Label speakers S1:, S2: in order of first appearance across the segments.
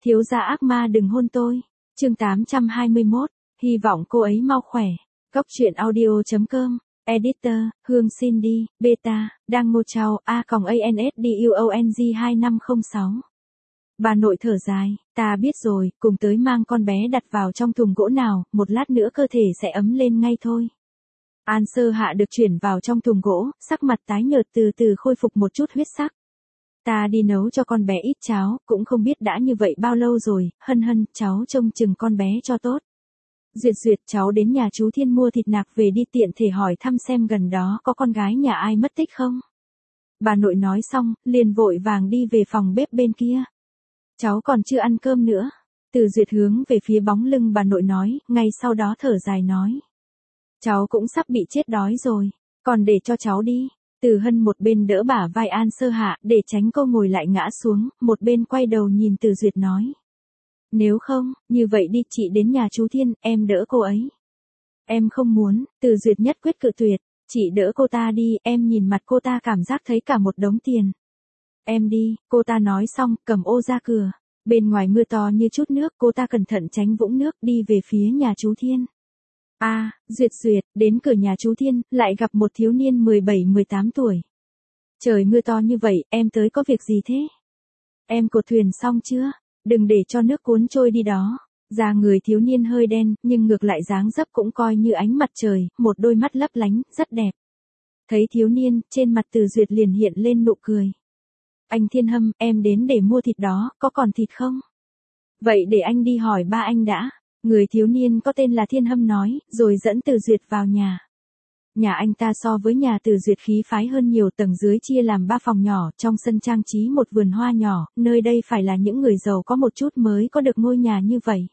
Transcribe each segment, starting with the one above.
S1: Thiếu gia ác ma đừng hôn tôi. Chương 821, hy vọng cô ấy mau khỏe. Góc truyện audio.com. Editor, Hương Cindy, Beta, đang ngô trao ANSDUONG2506. Bà nội thở dài, ta biết rồi, cùng tới mang con bé đặt vào trong thùng gỗ nào, một lát nữa cơ thể sẽ ấm lên ngay thôi. An Sơ Hạ được chuyển vào trong thùng gỗ, sắc mặt tái nhợt từ từ khôi phục một chút huyết sắc. Ta đi nấu cho con bé ít cháo, cũng không biết đã như vậy bao lâu rồi, Hân Hân, cháu trông chừng con bé cho tốt. Duyệt Duyệt, cháu đến nhà chú Thiên mua thịt nạc về đi, tiện thể hỏi thăm xem gần đó có con gái nhà ai mất tích không. Bà nội nói xong, liền vội vàng đi về phòng bếp bên kia. Cháu còn chưa ăn cơm nữa. Từ Duyệt hướng về phía bóng lưng bà nội nói, ngay sau đó thở dài nói. Cháu cũng sắp bị chết đói rồi, còn để cho cháu đi. Từ Hân một bên đỡ bả vai An Sơ Hạ để tránh cô ngồi lại ngã xuống, một bên quay đầu nhìn Từ Duyệt nói. Nếu không, như vậy đi, chị đến nhà chú Thiên, em đỡ cô ấy. Em không muốn, Từ Duyệt nhất quyết cự tuyệt, chị đỡ cô ta đi, em nhìn mặt cô ta cảm giác thấy cả một đống tiền. Em đi, cô ta nói xong, cầm ô ra cửa. Bên ngoài mưa to như chút nước, cô ta cẩn thận tránh vũng nước đi về phía nhà chú Thiên. Duyệt Duyệt, đến cửa nhà chú Thiên, lại gặp một thiếu niên 17-18 tuổi. Trời mưa to như vậy, em tới có việc gì thế? Em cột thuyền xong chưa? Đừng để cho nước cuốn trôi đi đó. Da người thiếu niên hơi đen, nhưng ngược lại dáng dấp cũng coi như ánh mặt trời, một đôi mắt lấp lánh, rất đẹp. Thấy thiếu niên, trên mặt Từ Duyệt liền hiện lên nụ cười. Anh Thiên Hâm, em đến để mua thịt đó, có còn thịt không? Vậy để anh đi hỏi ba anh đã. Người thiếu niên có tên là Thiên Hâm nói, rồi dẫn Từ Duyệt vào nhà. Nhà anh ta so với nhà Từ Duyệt khí phái hơn nhiều, tầng dưới chia làm 3 phòng nhỏ, trong sân trang trí một vườn hoa nhỏ, nơi đây phải là những người giàu có một chút mới có được ngôi nhà như vậy.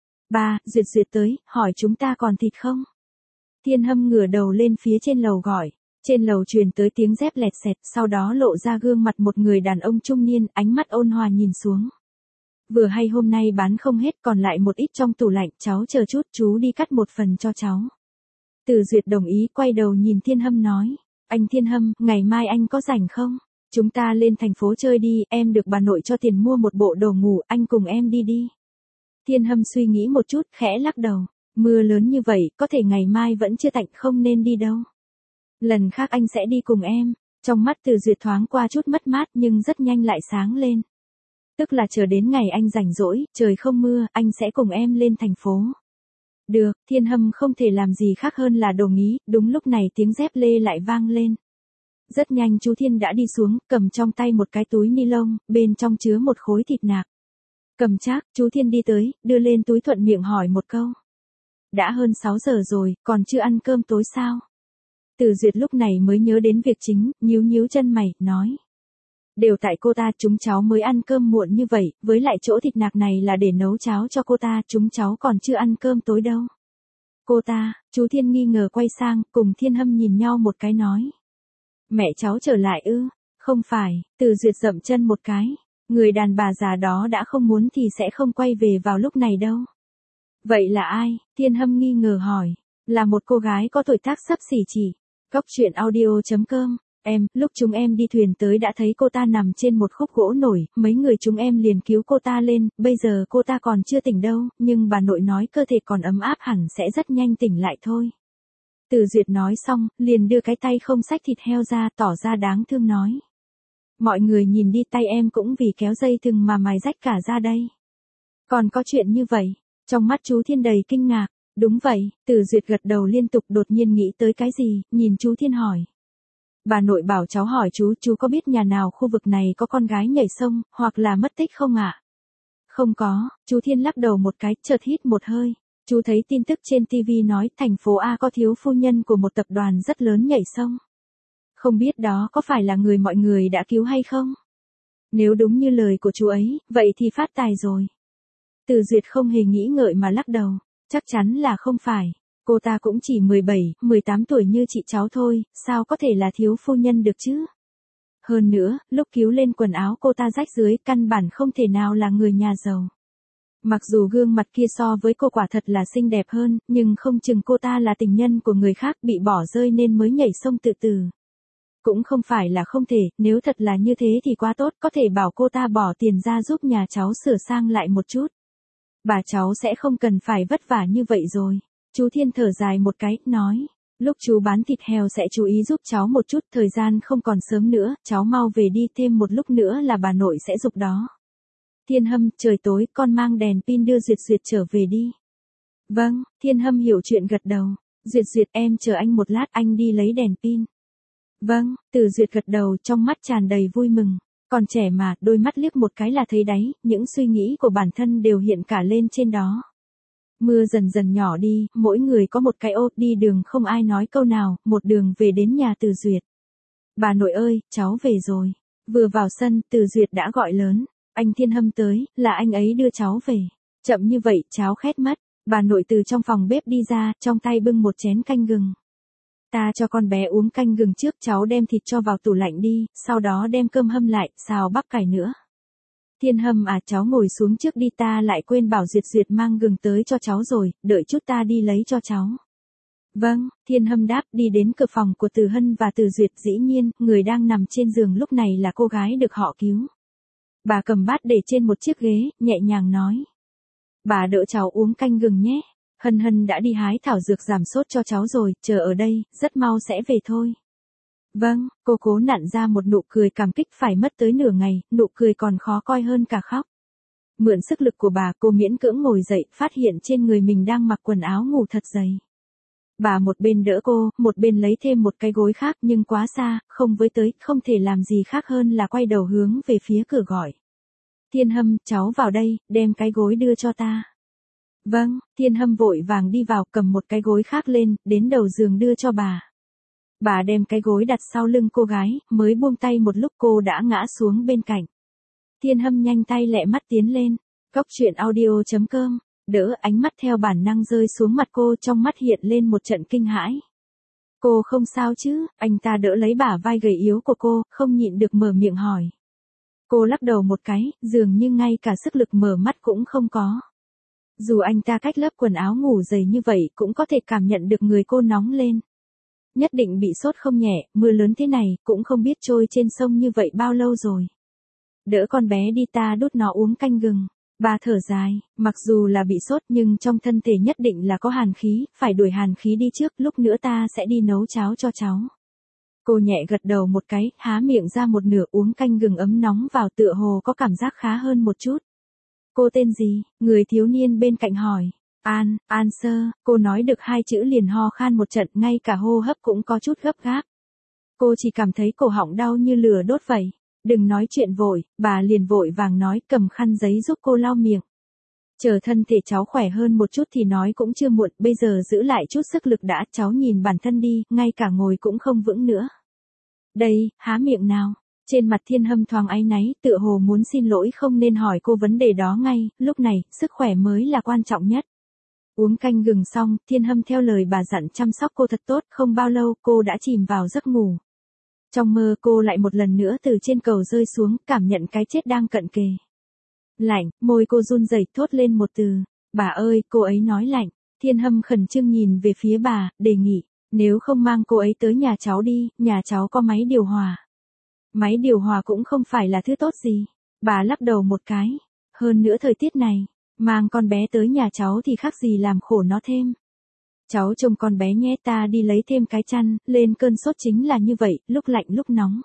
S1: Ba, Duyệt Duyệt tới, hỏi chúng ta còn thịt không? Thiên Hâm ngửa đầu lên phía trên lầu gọi. Trên lầu truyền tới tiếng dép lẹt xẹt, sau đó lộ ra gương mặt một người đàn ông trung niên, ánh mắt ôn hòa nhìn xuống. Vừa hay hôm nay bán không hết, còn lại một ít trong tủ lạnh, cháu chờ chút, chú đi cắt một phần cho cháu. Từ Duyệt đồng ý, quay đầu nhìn Thiên Hâm nói. Anh Thiên Hâm, ngày mai anh có rảnh không? Chúng ta lên thành phố chơi đi, em được bà nội cho tiền mua một bộ đồ ngủ, anh cùng em đi đi. Thiên Hâm suy nghĩ một chút, khẽ lắc đầu. Mưa lớn như vậy, có thể ngày mai vẫn chưa tạnh, không nên đi đâu. Lần khác anh sẽ đi cùng em. Trong mắt Từ Duyệt thoáng qua chút mất mát nhưng rất nhanh lại sáng lên. Tức là chờ đến ngày anh rảnh rỗi, trời không mưa, anh sẽ cùng em lên thành phố. Được, Thiên Hâm không thể làm gì khác hơn là đồng ý, đúng lúc này tiếng dép lê lại vang lên. Rất nhanh chú Thiên đã đi xuống, cầm trong tay một cái túi ni lông, bên trong chứa một khối thịt nạc. Cầm chắc, chú Thiên đi tới, đưa lên túi thuận miệng hỏi một câu. Đã hơn 6 giờ rồi, còn chưa ăn cơm tối sao? Từ Duyệt lúc này mới nhớ đến việc chính, nhíu nhíu chân mày, nói. Đều tại cô ta, chúng cháu mới ăn cơm muộn như vậy, với lại chỗ thịt nạc này là để nấu cháo cho cô ta, chúng cháu còn chưa ăn cơm tối đâu. Cô ta, chú Thiên nghi ngờ quay sang, cùng Thiên Hâm nhìn nhau một cái nói. Mẹ cháu trở lại ư? Không phải, Từ Duyệt dậm chân một cái. Người đàn bà già đó đã không muốn thì sẽ không quay về vào lúc này đâu. Vậy là ai? Thiên Hâm nghi ngờ hỏi. Là một cô gái có tuổi tác xấp xỉ chỉ. Góc truyện audio.com. Lúc chúng em đi thuyền tới đã thấy cô ta nằm trên một khúc gỗ nổi, mấy người chúng em liền cứu cô ta lên, bây giờ cô ta còn chưa tỉnh đâu, nhưng bà nội nói cơ thể còn ấm áp hẳn sẽ rất nhanh tỉnh lại thôi. Từ Duyệt nói xong, liền đưa cái tay không xách thịt heo ra, tỏ ra đáng thương nói. Mọi người nhìn đi, tay em cũng vì kéo dây thừng mà mài rách cả ra đây. Còn có chuyện như vậy, trong mắt chú Thiên đầy kinh ngạc. Đúng vậy, Từ Duyệt gật đầu liên tục, đột nhiên nghĩ tới cái gì, nhìn chú Thiên hỏi. Bà nội bảo cháu hỏi chú có biết nhà nào khu vực này có con gái nhảy sông, hoặc là mất tích không ạ? Không có, chú Thiên lắc đầu một cái, chợt hít một hơi. Chú thấy tin tức trên TV nói thành phố A có thiếu phu nhân của một tập đoàn rất lớn nhảy sông. Không biết đó có phải là người mọi người đã cứu hay không? Nếu đúng như lời của chú ấy, vậy thì phát tài rồi. Từ Duyệt không hề nghĩ ngợi mà lắc đầu. Chắc chắn là không phải. Cô ta cũng chỉ 17-18 tuổi như chị cháu thôi, sao có thể là thiếu phu nhân được chứ? Hơn nữa, lúc cứu lên quần áo cô ta rách dưới, căn bản không thể nào là người nhà giàu. Mặc dù gương mặt kia so với cô quả thật là xinh đẹp hơn, nhưng không chừng cô ta là tình nhân của người khác bị bỏ rơi nên mới nhảy sông tự tử. Cũng không phải là không thể, nếu thật là như thế thì quá tốt, có thể bảo cô ta bỏ tiền ra giúp nhà cháu sửa sang lại một chút. Bà cháu sẽ không cần phải vất vả như vậy rồi. Chú Thiên thở dài một cái, nói. Lúc chú bán thịt heo sẽ chú ý giúp cháu một chút, thời gian không còn sớm nữa, cháu mau về đi, thêm một lúc nữa là bà nội sẽ giục đó. Thiên Hâm, trời tối, con mang đèn pin đưa Duyệt Duyệt trở về đi. Vâng, Thiên Hâm hiểu chuyện gật đầu. Duyệt Duyệt, em chờ anh một lát, anh đi lấy đèn pin. Vâng, Từ Duyệt gật đầu, trong mắt tràn đầy vui mừng. Còn trẻ mà, đôi mắt liếc một cái là thấy đáy, những suy nghĩ của bản thân đều hiện cả lên trên đó. Mưa dần dần nhỏ đi, mỗi người có một cái ô, đi đường không ai nói câu nào, một đường về đến nhà Từ Duyệt. Bà nội ơi, cháu về rồi. Vừa vào sân, Từ Duyệt đã gọi lớn. Anh Thiên Hâm tới, là anh ấy đưa cháu về. Chậm như vậy, cháu khét mất. Bà nội từ trong phòng bếp đi ra, trong tay bưng một chén canh gừng. Ta cho con bé uống canh gừng trước, cháu đem thịt cho vào tủ lạnh đi, sau đó đem cơm hâm lại, xào bắp cải nữa. Thiên Hâm à, cháu ngồi xuống trước đi, ta lại quên bảo Duyệt Duyệt mang gừng tới cho cháu rồi, đợi chút ta đi lấy cho cháu. Vâng, Thiên Hâm đáp, đi đến cửa phòng của Từ Hân và Từ Duyệt. Dĩ nhiên, người đang nằm trên giường lúc này là cô gái được họ cứu. Bà cầm bát để trên một chiếc ghế, nhẹ nhàng nói. Bà đỡ cháu uống canh gừng nhé. Hân Hân đã đi hái thảo dược giảm sốt cho cháu rồi, chờ ở đây, rất mau sẽ về thôi. Vâng, cô cố nặn ra một nụ cười cảm kích, phải mất tới nửa ngày, nụ cười còn khó coi hơn cả khóc. Mượn sức lực của bà, cô miễn cưỡng ngồi dậy, phát hiện trên người mình đang mặc quần áo ngủ thật dày. Bà một bên đỡ cô, một bên lấy thêm một cái gối khác, nhưng quá xa, không với tới, không thể làm gì khác hơn là quay đầu hướng về phía cửa gọi. Thiên Hâm, cháu vào đây, đem cái gối đưa cho ta. Vâng, Thiên Hâm vội vàng đi vào, cầm một cái gối khác lên, đến đầu giường đưa cho bà. Bà đem cái gối đặt sau lưng cô gái, mới buông tay một lúc cô đã ngã xuống bên cạnh. Thiên Hâm nhanh tay lẹ mắt tiến lên. Cóc truyện audio.com, đỡ, ánh mắt theo bản năng rơi xuống mặt cô, trong mắt hiện lên một trận kinh hãi. Cô không sao chứ? Anh ta đỡ lấy bả vai gầy yếu của cô, không nhịn được mở miệng hỏi. Cô lắc đầu một cái, dường như ngay cả sức lực mở mắt cũng không có. Dù anh ta cách lớp quần áo ngủ dày như vậy cũng có thể cảm nhận được người cô nóng lên. Nhất định bị sốt không nhẹ, mưa lớn thế này, cũng không biết trôi trên sông như vậy bao lâu rồi. Đỡ con bé đi, ta đút nó uống canh gừng. Bà thở dài, mặc dù là bị sốt nhưng trong thân thể nhất định là có hàn khí, phải đuổi hàn khí đi trước, lúc nữa ta sẽ đi nấu cháo cho cháu. Cô nhẹ gật đầu một cái, há miệng ra một nửa, uống canh gừng ấm nóng vào, tựa hồ có cảm giác khá hơn một chút. Cô tên gì? Người thiếu niên bên cạnh hỏi. An Sơ, cô nói được hai chữ liền ho khan một trận, ngay cả hô hấp cũng có chút gấp gáp. Cô chỉ cảm thấy cổ họng đau như lửa đốt vậy. Đừng nói chuyện vội, bà liền vội vàng nói, cầm khăn giấy giúp cô lau miệng. Chờ thân thể cháu khỏe hơn một chút thì nói cũng chưa muộn, bây giờ giữ lại chút sức lực đã, cháu nhìn bản thân đi, ngay cả ngồi cũng không vững nữa. Đây, há miệng nào. Trên mặt Thiên Hâm thoáng áy náy, tựa hồ muốn xin lỗi không nên hỏi cô vấn đề đó ngay, lúc này, sức khỏe mới là quan trọng nhất. Uống canh gừng xong, Thiên Hâm theo lời bà dặn chăm sóc cô thật tốt, không bao lâu cô đã chìm vào giấc ngủ. Trong mơ cô lại một lần nữa từ trên cầu rơi xuống, cảm nhận cái chết đang cận kề. Lạnh, môi cô run rẩy thốt lên một từ. Bà ơi, cô ấy nói lạnh. Thiên Hâm khẩn trương nhìn về phía bà, đề nghị, nếu không mang cô ấy tới nhà cháu đi, nhà cháu có máy điều hòa. Máy điều hòa cũng không phải là thứ tốt gì. Bà lắc đầu một cái. Hơn nữa thời tiết này, mang con bé tới nhà cháu thì khác gì làm khổ nó thêm. Cháu trông con bé nhé, ta đi lấy thêm cái chăn, lên cơn sốt chính là như vậy, lúc lạnh lúc nóng.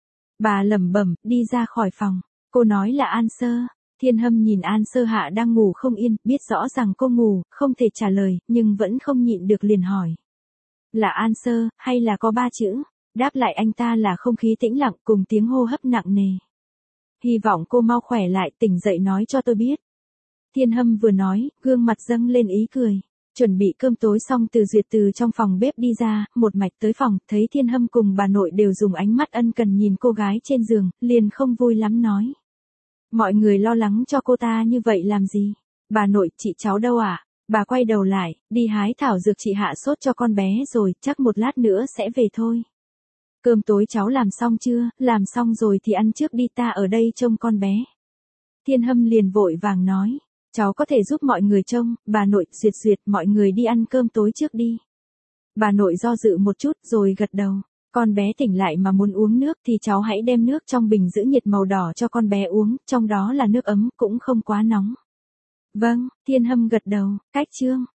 S1: Bà lẩm bẩm, đi ra khỏi phòng. Cô nói là An Sơ. Thiên Hâm nhìn An Sơ Hạ đang ngủ không yên, biết rõ rằng cô ngủ, không thể trả lời, nhưng vẫn không nhịn được liền hỏi. Là An Sơ, hay là có ba chữ? Đáp lại anh ta là không khí tĩnh lặng cùng tiếng hô hấp nặng nề. Hy vọng cô mau khỏe lại, tỉnh dậy nói cho tôi biết. Thiên Hâm vừa nói, gương mặt dâng lên ý cười. Chuẩn bị cơm tối xong, Từ Duyệt từ trong phòng bếp đi ra, một mạch tới phòng, thấy Thiên Hâm cùng bà nội đều dùng ánh mắt ân cần nhìn cô gái trên giường, liền không vui lắm nói. Mọi người lo lắng cho cô ta như vậy làm gì? Bà nội, chị cháu đâu ạ? Bà quay đầu lại, đi hái thảo dược chị hạ sốt cho con bé rồi, chắc một lát nữa sẽ về thôi. Cơm tối cháu làm xong chưa? Làm xong rồi thì ăn trước đi, ta ở đây trông con bé. Thiên Hâm liền vội vàng nói. Cháu có thể giúp mọi người trông, bà nội, Duyệt, mọi người đi ăn cơm tối trước đi. Bà nội do dự một chút rồi gật đầu. Con bé tỉnh lại mà muốn uống nước thì cháu hãy đem nước trong bình giữ nhiệt màu đỏ cho con bé uống, trong đó là nước ấm, cũng không quá nóng. Vâng, Thiên Hâm gật đầu, cách chương.